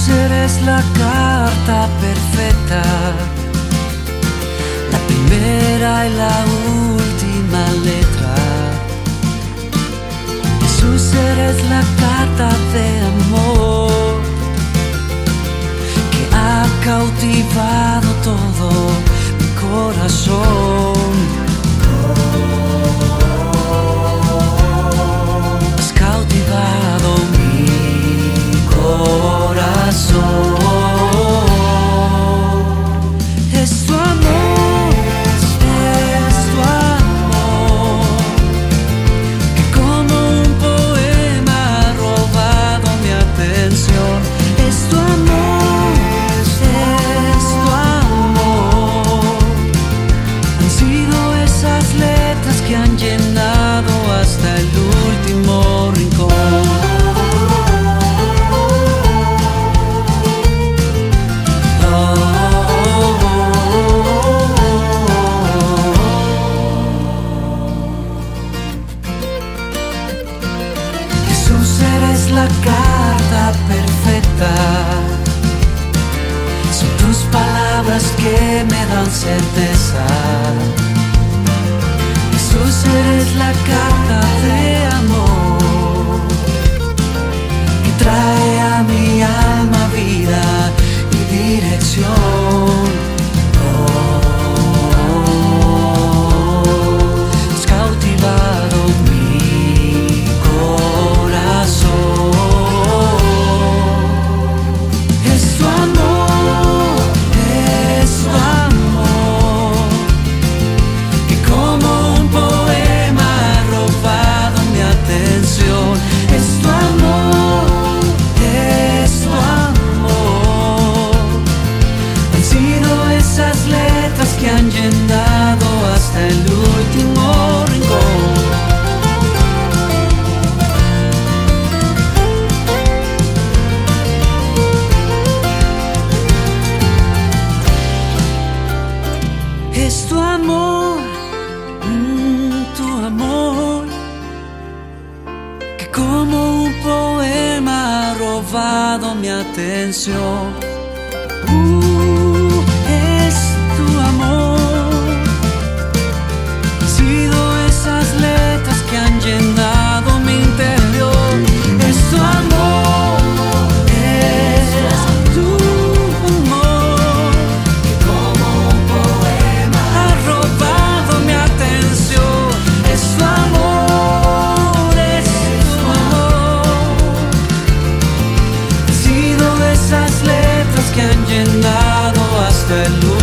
ser es la carta perfecta, la primera y la última letra. Jesús, eres la carta de amor que ha cautivado todo mi corazón. Has cautivado mi corazón. Es tu amor, es tu amor, que como un poema ha robado mi atención. Es tu amor, es tu amor. Han sido esas letras que han llenado hasta el último rincón. Eres la carta perfecta, son tus palabras que me dan certeza. Jesús, eres la carta de amor que trae a mi alma vida y dirección. Has cautivado mi corazón. Es tu amor, que como un poema ha robado mi atención. Es tu amor, han sido esas letras que han llenado hasta el último rincón. Es tu amor, que como un poema ha robado mi atención. Es tu amor, han sido esas letras que han llenado mi interior. Es tu amor, es tu amor, que como un poema ha robado mi atención. Es tu amor, han sido esas letras que han llenado hasta el último.